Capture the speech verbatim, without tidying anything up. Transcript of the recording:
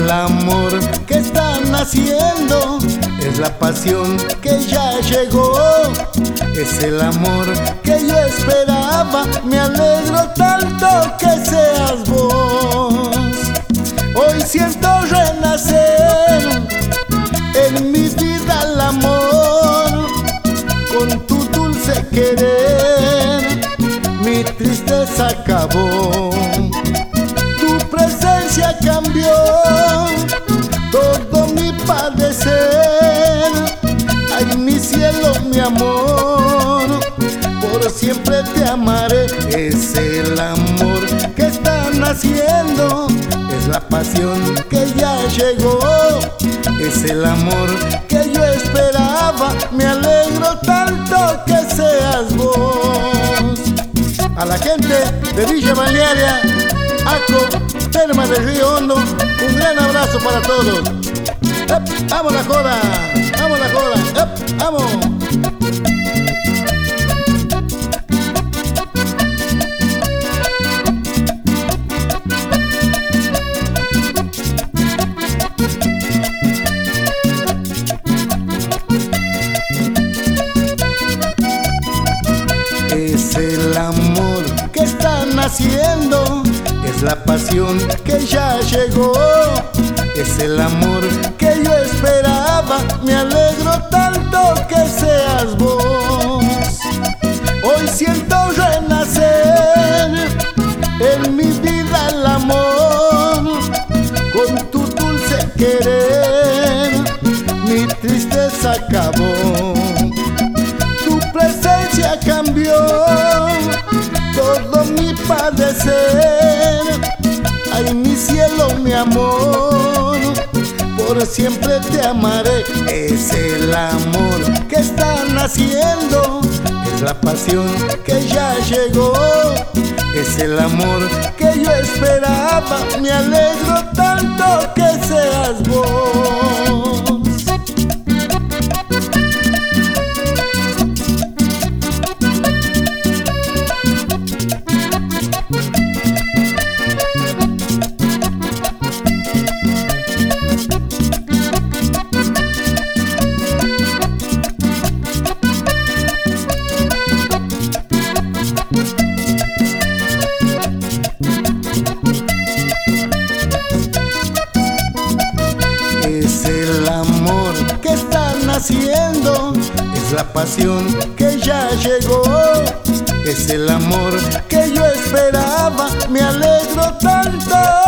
el amor que está naciendo, es la pasión que ya llegó, es el amor que yo esperaba. Me alegro tanto que seas vos. Hoy siento renacer en mi vida el amor, con tu dulce querer mi tristeza acabó. Tu presencia cambió todo mi padecer. Ay, mi cielo, mi amor, por siempre te amaré. Es el amor que está naciendo, es la pasión que ya llegó, es el amor que yo esperaba. Me alegro tanto que seas vos. A la gente de Villa Balnearia, Aco, Termas del Río Hondo, un gran abrazo para todos. ¡Ep! ¡Vamos la joda! ¡Vamos la joda! ¡Ep! ¡Vamos! Es el amor que está naciendo, es la pasión que ya llegó, es el amor que yo esperaba. Me alegro tanto que seas vos. Hoy siento renacer en mi vida el amor, con tu dulce querer mi tristeza acabó. Tu presencia cambió todo mi padecer. Ay, mi cielo, mi amor, por siempre te amaré. Es el amor que está naciendo, es la pasión que ya llegó, es el amor que yo esperaba. Me alegro tanto que seas vos. Es el amor que está naciendo, es la pasión que ya llegó, es el amor que yo esperaba. Me alegro tanto